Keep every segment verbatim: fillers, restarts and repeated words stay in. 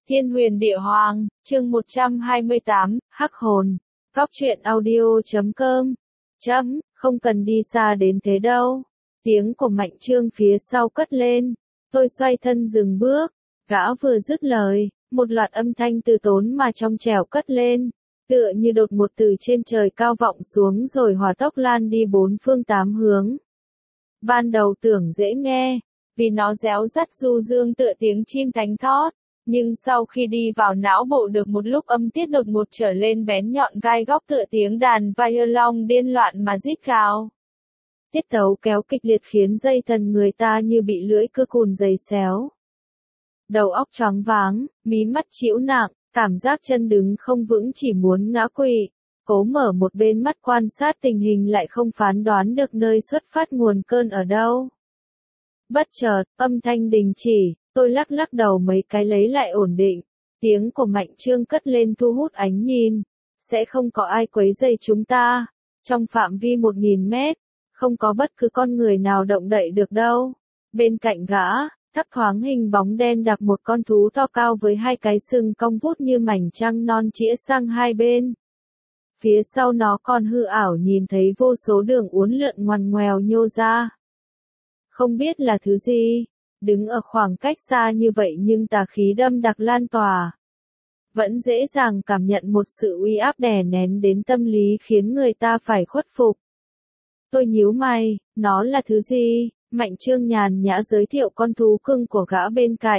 Thiên huyền địa hoàng, chương một trăm hai mươi tám, Hắc hồn. Góc truyện audio chấm com. Chấm, không cần đi xa đến thế đâu. Tiếng của Mạnh Trương phía sau cất lên. Tôi xoay thân dừng bước. Gã vừa dứt lời, một loạt âm thanh từ tốn mà trong trẻo cất lên. Tựa như đột một từ trên trời cao vọng xuống rồi hỏa tốc lan đi bốn phương tám hướng. Ban đầu tưởng dễ nghe, vì nó réo rắt du dương tựa tiếng chim thánh thót. Nhưng sau khi đi vào não bộ được một lúc âm tiết đột ngột trở lên bén nhọn gai góc tựa tiếng đàn violon điên loạn mà rít gào. Tiết tấu kéo kịch liệt khiến dây thần người ta như bị lưỡi cưa cùn giày xéo. Đầu óc choáng váng, mí mắt chịu nặng, cảm giác chân đứng không vững chỉ muốn ngã quỵ. Cố mở một bên mắt quan sát tình hình lại không phán đoán được nơi xuất phát nguồn cơn ở đâu. Bất chợt, âm thanh đình chỉ. Tôi lắc lắc đầu mấy cái lấy lại ổn định. Tiếng của Mạnh Trương cất lên thu hút ánh nhìn. Sẽ không có ai quấy rầy chúng ta. Trong phạm vi một nghìn mét, không có bất cứ con người nào động đậy được đâu. Bên cạnh gã, thấp thoáng hình bóng đen đạp một con thú to cao với hai cái sừng cong vút như mảnh trăng non chĩa sang hai bên. Phía sau nó còn hư ảo nhìn thấy vô số đường uốn lượn ngoằn ngoèo nhô ra. Không biết là thứ gì. Đứng ở khoảng cách xa như vậy nhưng tà khí đâm đặc lan tỏa. Vẫn dễ dàng cảm nhận một sự uy áp đè nén đến tâm lý khiến người ta phải khuất phục. Tôi nhíu mày, nó là thứ gì? Mạnh Trương nhàn nhã giới thiệu con thú cưng của gã bên cạnh.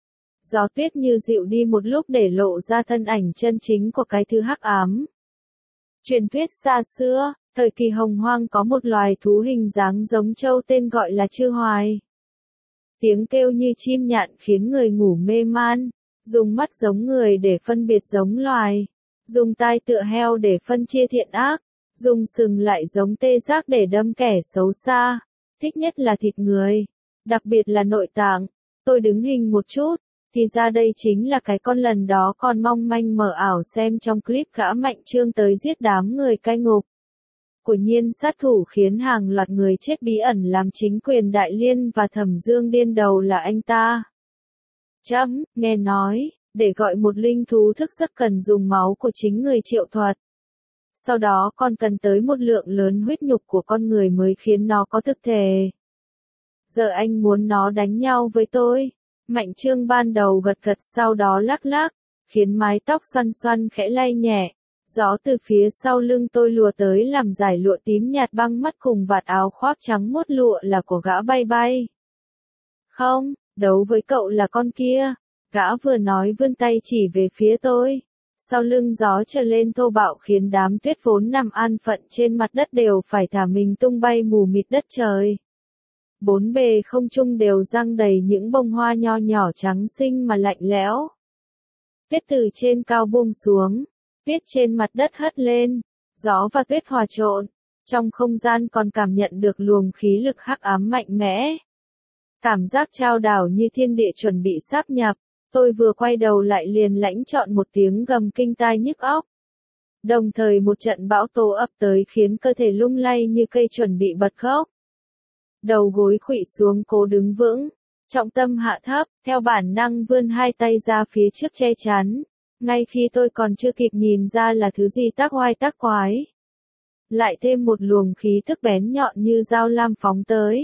Gió tuyết như dịu đi một lúc để lộ ra thân ảnh chân chính của cái thứ hắc ám. Truyền thuyết xa xưa, thời kỳ hồng hoang có một loài thú hình dáng giống trâu tên gọi là Chư Hoài. Tiếng kêu như chim nhạn khiến người ngủ mê man, dùng mắt giống người để phân biệt giống loài, dùng tai tựa heo để phân chia thiện ác, dùng sừng lại giống tê giác để đâm kẻ xấu xa, thích nhất là thịt người, đặc biệt là nội tạng. Tôi đứng hình một chút, thì ra đây chính là cái con lần đó còn mong manh mờ ảo xem trong clip gã Mạnh Trương tới giết đám người cai ngục. Của nhiên sát thủ khiến hàng loạt người chết bí ẩn làm chính quyền Đại Liên và Thẩm Dương điên đầu là anh ta. Chấm, nghe nói, để gọi một linh thú thức giấc cần dùng máu của chính người triệu thuật. Sau đó còn cần tới một lượng lớn huyết nhục của con người mới khiến nó có thực thể. Giờ anh muốn nó đánh nhau với tôi. Mạnh Trương ban đầu gật gật sau đó lắc lắc, khiến mái tóc xoăn xoăn khẽ lay nhẹ. Gió từ phía sau lưng tôi lùa tới làm giải lụa tím nhạt băng mắt cùng vạt áo khoác trắng muốt lụa là của gã bay bay. Không, đấu với cậu là con kia. Gã vừa nói vươn tay chỉ về phía tôi. Sau lưng gió trở lên thô bạo khiến đám tuyết vốn nằm an phận trên mặt đất đều phải thả mình tung bay mù mịt đất trời. Bốn bề không trung đều răng đầy những bông hoa nho nhỏ trắng xinh mà lạnh lẽo. Tuyết từ trên cao buông xuống. Tuyết trên mặt đất hất lên, gió và tuyết hòa trộn, trong không gian còn cảm nhận được luồng khí lực hắc ám mạnh mẽ. Cảm giác chao đảo như thiên địa chuẩn bị sáp nhập, tôi vừa quay đầu lại liền lãnh chọn một tiếng gầm kinh tai nhức óc. Đồng thời một trận bão tố ập tới khiến cơ thể lung lay như cây chuẩn bị bật khóc. Đầu gối khuỵu xuống cố đứng vững, trọng tâm hạ thấp, theo bản năng vươn hai tay ra phía trước che chắn. Ngay khi tôi còn chưa kịp nhìn ra là thứ gì tác oai tác quái. Lại thêm một luồng khí tức bén nhọn như dao lam phóng tới.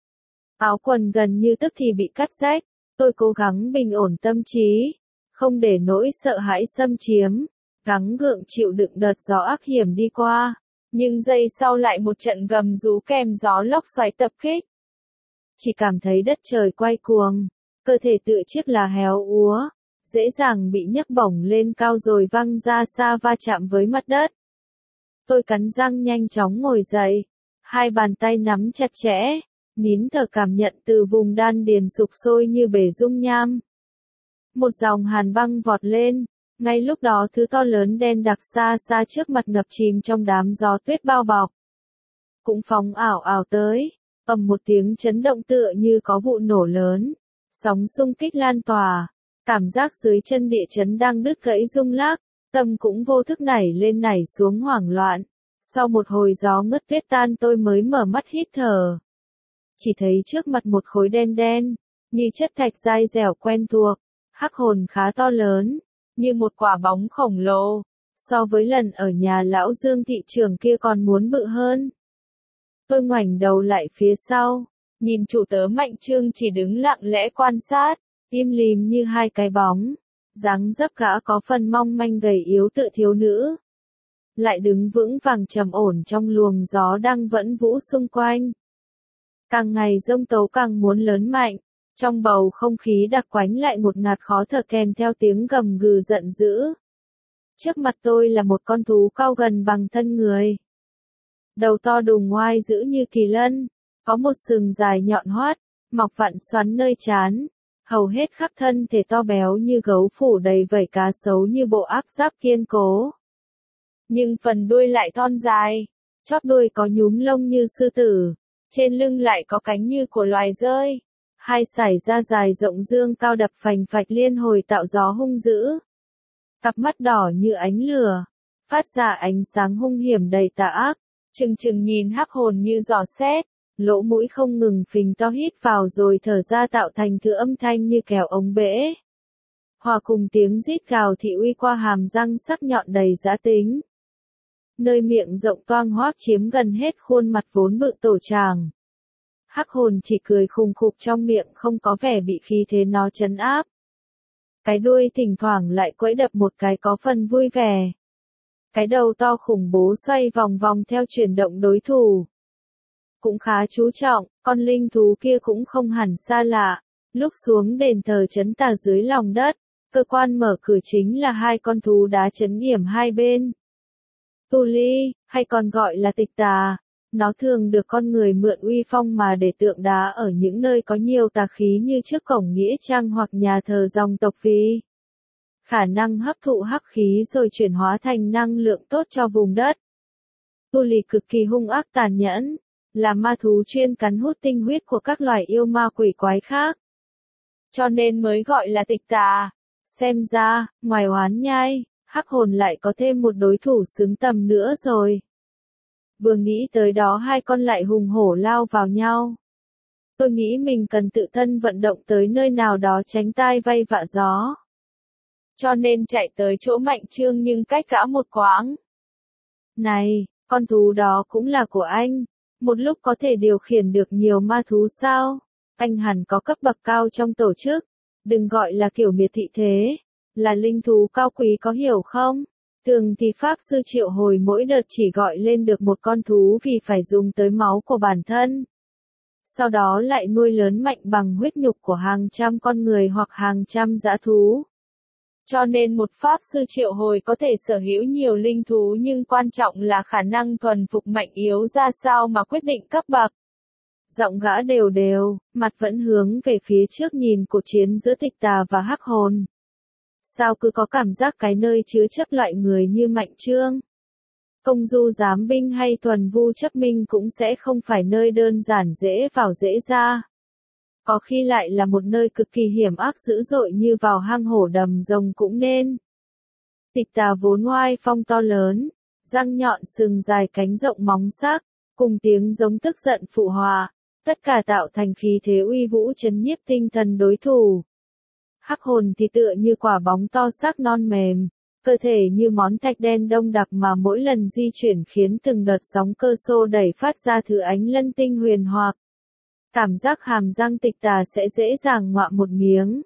Áo quần gần như tức thì bị cắt rách, tôi cố gắng bình ổn tâm trí, không để nỗi sợ hãi xâm chiếm, gắng gượng chịu đựng đợt gió ác hiểm đi qua, nhưng giây sau lại một trận gầm rú kèm gió lốc xoáy tập kích. Chỉ cảm thấy đất trời quay cuồng, cơ thể tựa chiếc là héo úa. Dễ dàng bị nhấc bổng lên cao rồi văng ra xa va chạm với mặt đất. Tôi cắn răng nhanh chóng ngồi dậy, hai bàn tay nắm chặt chẽ, nín thở cảm nhận từ vùng đan điền sục sôi như bể dung nham. Một dòng hàn băng vọt lên, ngay lúc đó thứ to lớn đen đặc xa xa trước mặt ngập chìm trong đám gió tuyết bao bọc. Cũng phóng ảo ảo tới, ầm một tiếng chấn động tựa như có vụ nổ lớn, sóng xung kích lan tỏa. Cảm giác dưới chân địa chấn đang đứt gãy rung lắc, tâm cũng vô thức nảy lên nảy xuống hoảng loạn. Sau một hồi gió ngất tuyết tan tôi mới mở mắt hít thở. Chỉ thấy trước mặt một khối đen đen, như chất thạch dai dẻo quen thuộc, Hắc hồn khá to lớn, như một quả bóng khổng lồ, so với lần ở nhà lão Dương thị trưởng kia còn muốn bự hơn. Tôi ngoảnh đầu lại phía sau, nhìn chủ tớ Mạnh Trương chỉ đứng lặng lẽ quan sát, im lìm như hai cái bóng, dáng dấp gã có phần mong manh gầy yếu tựa thiếu nữ. Lại đứng vững vàng trầm ổn trong luồng gió đang vẫn vũ xung quanh. Càng ngày giông tố càng muốn lớn mạnh, trong bầu không khí đặc quánh lại ngột ngạt khó thở kèm theo tiếng gầm gừ giận dữ. Trước mặt tôi là một con thú cao gần bằng thân người. Đầu to đùng ngoai dữ như kỳ lân, có một sừng dài nhọn hoắt, mọc vặn xoắn nơi trán, hầu hết khắp thân thể to béo như gấu phủ đầy vảy cá sấu như bộ áp giáp kiên cố. Nhưng phần đuôi lại thon dài, chóp đuôi có nhúm lông như sư tử, trên lưng lại có cánh như của loài dơi, hai sải da dài rộng dương cao đập phành phạch liên hồi tạo gió hung dữ. Cặp mắt đỏ như ánh lửa, phát ra ánh sáng hung hiểm đầy tà ác, trừng trừng nhìn Hắc hồn như giò xét, lỗ mũi không ngừng phình to hít vào rồi thở ra tạo thành thứ âm thanh như kèo ống bể. Hòa cùng tiếng rít gào thị uy qua hàm răng sắc nhọn đầy dã tính. Nơi miệng rộng toang hoác chiếm gần hết khuôn mặt vốn bự tổ tràng. Hắc hồn chỉ cười khùng khục trong miệng không có vẻ bị khí thế nó trấn áp. Cái đuôi thỉnh thoảng lại quẫy đập một cái có phần vui vẻ. Cái đầu to khủng bố xoay vòng vòng theo chuyển động đối thủ. Cũng khá chú trọng, con linh thú kia cũng không hẳn xa lạ. Lúc xuống đền thờ trấn tà dưới lòng đất, cơ quan mở cửa chính là hai con thú đá trấn yểm hai bên. Tu Ly, hay còn gọi là tịch tà, nó thường được con người mượn uy phong mà để tượng đá ở những nơi có nhiều tà khí như trước cổng nghĩa trang hoặc nhà thờ dòng tộc vì khả năng hấp thụ hắc khí rồi chuyển hóa thành năng lượng tốt cho vùng đất. Tu Ly cực kỳ hung ác tàn nhẫn, là ma thú chuyên cắn hút tinh huyết của các loài yêu ma quỷ quái khác. Cho nên mới gọi là tịch tà. Xem ra, ngoài oán nhai, Hắc hồn lại có thêm một đối thủ xứng tầm nữa rồi. Vừa nghĩ tới đó hai con lại hùng hổ lao vào nhau. Tôi nghĩ mình cần tự thân vận động tới nơi nào đó tránh tai vay vạ gió. Cho nên chạy tới chỗ Mạnh Trương nhưng cách gã một quãng. Này, con thú đó cũng là của anh. Một lúc có thể điều khiển được nhiều ma thú sao? Anh hẳn có cấp bậc cao trong tổ chức. Đừng gọi là kiểu miệt thị thế. Là linh thú cao quý có hiểu không? Thường thì Pháp Sư triệu hồi mỗi đợt chỉ gọi lên được một con thú vì phải dùng tới máu của bản thân. Sau đó lại nuôi lớn mạnh bằng huyết nhục của hàng trăm con người hoặc hàng trăm dã thú. Cho nên một Pháp Sư triệu hồi có thể sở hữu nhiều linh thú nhưng quan trọng là khả năng thuần phục mạnh yếu ra sao mà quyết định cấp bậc. Giọng gã đều đều, mặt vẫn hướng về phía trước nhìn cuộc chiến giữa tịch tà và Hắc hồn. Sao cứ có cảm giác cái nơi chứa chấp loại người như Mạnh Trương? Công du giám binh hay thuần vu chấp minh cũng sẽ không phải nơi đơn giản dễ vào dễ ra. Có khi lại là một nơi cực kỳ hiểm ác dữ dội như vào hang hổ đầm rồng cũng nên. Tịch tà vốn oai phong to lớn, răng nhọn sừng dài cánh rộng móng sắc, cùng tiếng giống tức giận phụ họa, tất cả tạo thành khí thế uy vũ trấn nhiếp tinh thần đối thủ. Hắc hồn thì tựa như quả bóng to xác non mềm, cơ thể như món thạch đen đông đặc mà mỗi lần di chuyển khiến từng đợt sóng cơ xô đẩy phát ra thứ ánh lân tinh huyền hoặc. Cảm giác hàm răng tịch tà sẽ dễ dàng ngoạ một miếng.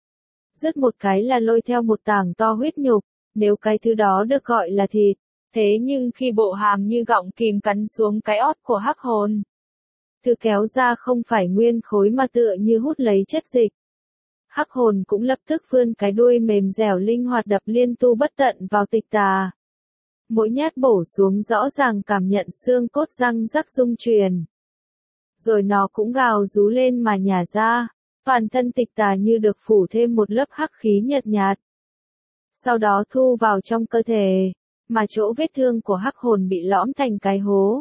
Rứt một cái là lôi theo một tảng to huyết nhục, nếu cái thứ đó được gọi là thịt. Thế nhưng khi bộ hàm như gọng kìm cắn xuống cái ót của Hắc hồn, thứ kéo ra không phải nguyên khối mà tựa như hút lấy chất dịch. Hắc hồn cũng lập tức vươn cái đuôi mềm dẻo linh hoạt đập liên tu bất tận vào tịch tà. Mỗi nhát bổ xuống rõ ràng cảm nhận xương cốt răng rắc rung truyền. Rồi nó cũng gào rú lên mà nhả ra, toàn thân tịch tà như được phủ thêm một lớp hắc khí nhợt nhạt. Sau đó thu vào trong cơ thể, mà chỗ vết thương của Hắc hồn bị lõm thành cái hố.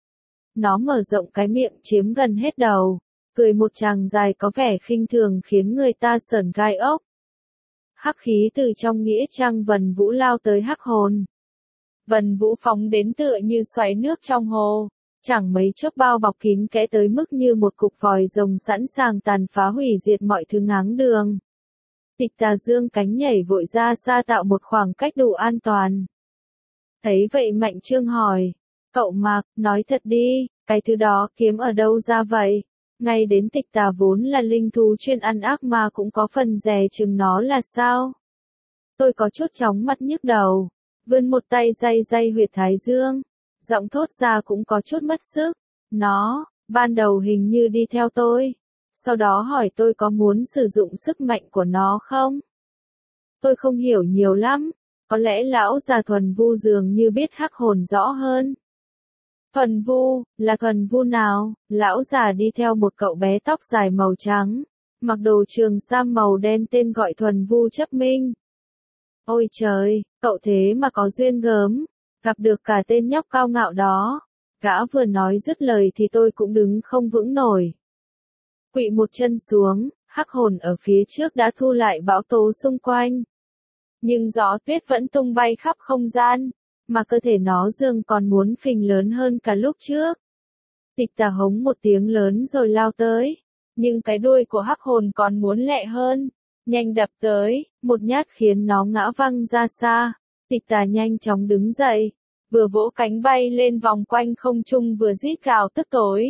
Nó mở rộng cái miệng chiếm gần hết đầu, cười một tràng dài có vẻ khinh thường khiến người ta sởn gai ốc. Hắc khí từ trong nghĩa trang Vân Vũ lao tới Hắc hồn. Vân Vũ phóng đến tựa như xoáy nước trong hồ, chẳng mấy chốc bao bọc kín kẽ tới mức như một cục vòi rồng sẵn sàng tàn phá hủy diệt mọi thứ ngáng đường. Tịch Tà dương cánh nhảy vội ra xa tạo một khoảng cách đủ an toàn. Thấy vậy Mạnh Trương hỏi, cậu Mạc, nói thật đi, cái thứ đó kiếm ở đâu ra vậy? Ngay đến Tịch Tà vốn là linh thú chuyên ăn ác mà cũng có phần dè chừng nó là sao? Tôi có chút chóng mặt nhức đầu, vươn một tay day day huyệt thái dương, giọng thốt ra cũng có chút mất sức. Nó, ban đầu hình như đi theo tôi, sau đó hỏi tôi có muốn sử dụng sức mạnh của nó không? Tôi không hiểu nhiều lắm, có lẽ lão già thuần vu dường như biết hắc hồn rõ hơn. Thuần vu, là thuần vu nào? Lão già đi theo một cậu bé tóc dài màu trắng, mặc đồ trường sam màu đen tên gọi thuần vu chấp minh. Ôi trời, cậu thế mà có duyên gớm, gặp được cả tên nhóc cao ngạo đó. Gã vừa nói dứt lời thì tôi cũng đứng không vững nổi. Quỵ một chân xuống, hắc hồn ở phía trước đã thu lại bão tố xung quanh. Nhưng gió tuyết vẫn tung bay khắp không gian, mà cơ thể nó dường còn muốn phình lớn hơn cả lúc trước. Tịch Tà hống một tiếng lớn rồi lao tới, nhưng cái đuôi của hắc hồn còn muốn lẹ hơn, nhanh đập tới, một nhát khiến nó ngã văng ra xa. Tịch Tà nhanh chóng đứng dậy, vừa vỗ cánh bay lên vòng quanh không trung vừa rít gào tức tối.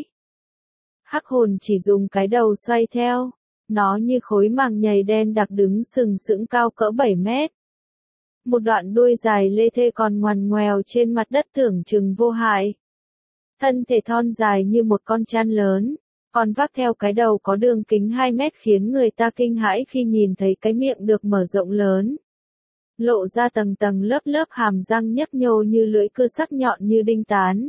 Hắc hồn chỉ dùng cái đầu xoay theo, nó như khối màng nhầy đen đặc đứng sừng sững cao cỡ bảy mét. Một đoạn đuôi dài lê thê còn ngoằn ngoèo trên mặt đất tưởng chừng vô hại. Thân thể thon dài như một con chăn lớn, còn vác theo cái đầu có đường kính hai mét khiến người ta kinh hãi khi nhìn thấy cái miệng được mở rộng lớn. Lộ ra tầng tầng lớp lớp hàm răng nhấp nhô như lưỡi cưa sắc nhọn như đinh tán.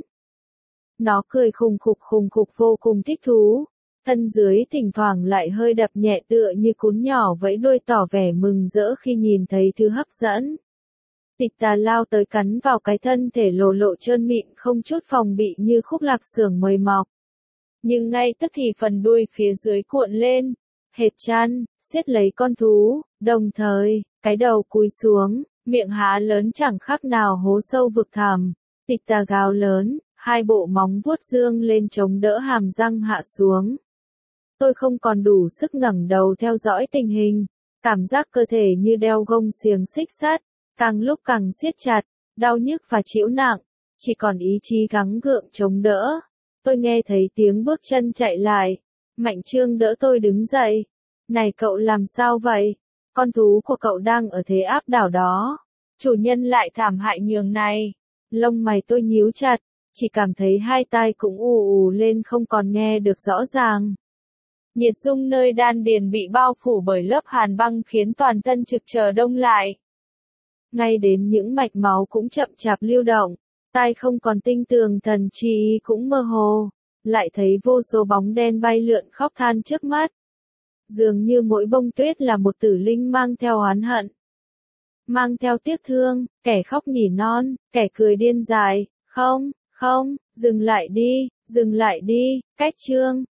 Nó cười khùng khục khùng khục vô cùng thích thú, thân dưới thỉnh thoảng lại hơi đập nhẹ tựa như cún nhỏ vẫy đuôi tỏ vẻ mừng rỡ khi nhìn thấy thứ hấp dẫn. Tịch Tà lao tới cắn vào cái thân thể lồ lộ trơn mịn không chút phòng bị như khúc lạc xưởng mới mọc. Nhưng ngay tức thì phần đuôi phía dưới cuộn lên, hệt chăn, siết lấy con thú, đồng thời, cái đầu cúi xuống, miệng há lớn chẳng khác nào hố sâu vực thẳm. Tịch Tà gào lớn, hai bộ móng vuốt dương lên chống đỡ hàm răng hạ xuống. Tôi không còn đủ sức ngẩng đầu theo dõi tình hình, cảm giác cơ thể như đeo gông xiềng xích sắt, càng lúc càng siết chặt, đau nhức và chịu nặng, chỉ còn ý chí gắng gượng chống đỡ. Tôi nghe thấy tiếng bước chân chạy lại, Mạnh Trương đỡ tôi đứng dậy. Này cậu làm sao vậy? Con thú của cậu đang ở thế áp đảo đó. Chủ nhân lại thảm hại nhường này. Lông mày tôi nhíu chặt, chỉ cảm thấy hai tai cũng ù ù lên không còn nghe được rõ ràng. Nhiệt dung nơi đan điền bị bao phủ bởi lớp hàn băng khiến toàn thân trực chờ đông lại. Ngay đến những mạch máu cũng chậm chạp lưu động, tai không còn tinh tường thần trí cũng mơ hồ, lại thấy vô số bóng đen bay lượn khóc than trước mắt. Dường như mỗi bông tuyết là một tử linh mang theo oán hận, mang theo tiếc thương, kẻ khóc nỉ non, kẻ cười điên dại, không, không, dừng lại đi, dừng lại đi, cách Trương,